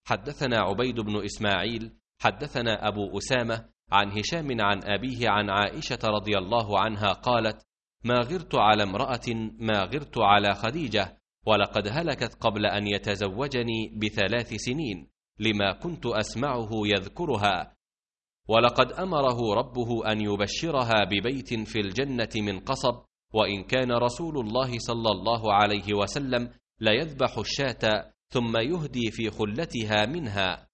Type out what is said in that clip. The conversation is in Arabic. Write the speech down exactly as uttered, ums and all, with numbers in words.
حدثنا عبيد بن إسماعيل حدثنا أبو أسامة عن هشام عن أبيه عن عائشة رضي الله عنها قالت: ما غرت على امرأة ما غرت على خديجة، ولقد هلكت قبل أن يتزوجني بثلاث سنين، لما كنت أسمعه يذكرها، ولقد أمره ربه أن يبشرها ببيت في الجنة من قصب، وإن كان رسول الله صلى الله عليه وسلم ليذبح الشاة ثم يهدي في خلتها منها.